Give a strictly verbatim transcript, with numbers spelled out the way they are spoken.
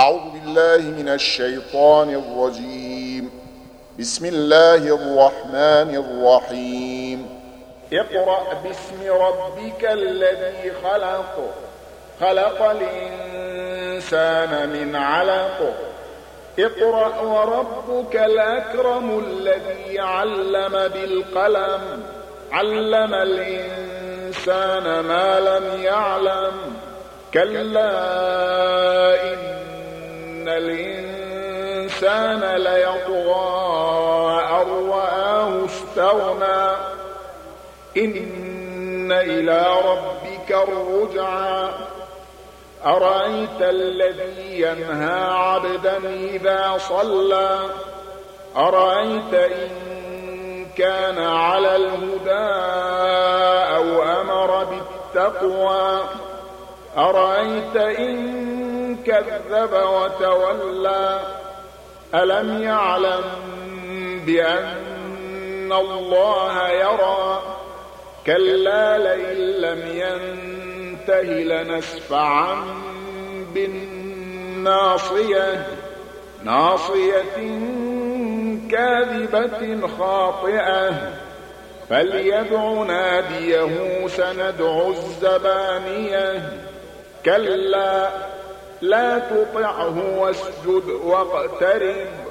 أعوذ بالله من الشيطان الرجيم. بسم الله الرحمن الرحيم. اقرأ باسم ربك الذي خلق خلق الإنسان من علق اقرأ وربك الأكرم الذي علم بالقلم علم الإنسان ما لم يعلم كلا إن الإنسان ليطغى أن رآه استغنى إن إلى ربك الرجعى أرأيت الذي ينهى عبدا إذا صلى أرأيت إن كان على الهدى أو أمر بالتقوى أرأيت إن كذب وتولى ألم يعلم بأن الله يرى كلا لئن لم ينته لنسفعا بالناصية ناصية كاذبة خاطئة فليدع ناديه سندع الزبانية كلا لا تطعه واسجد واقترب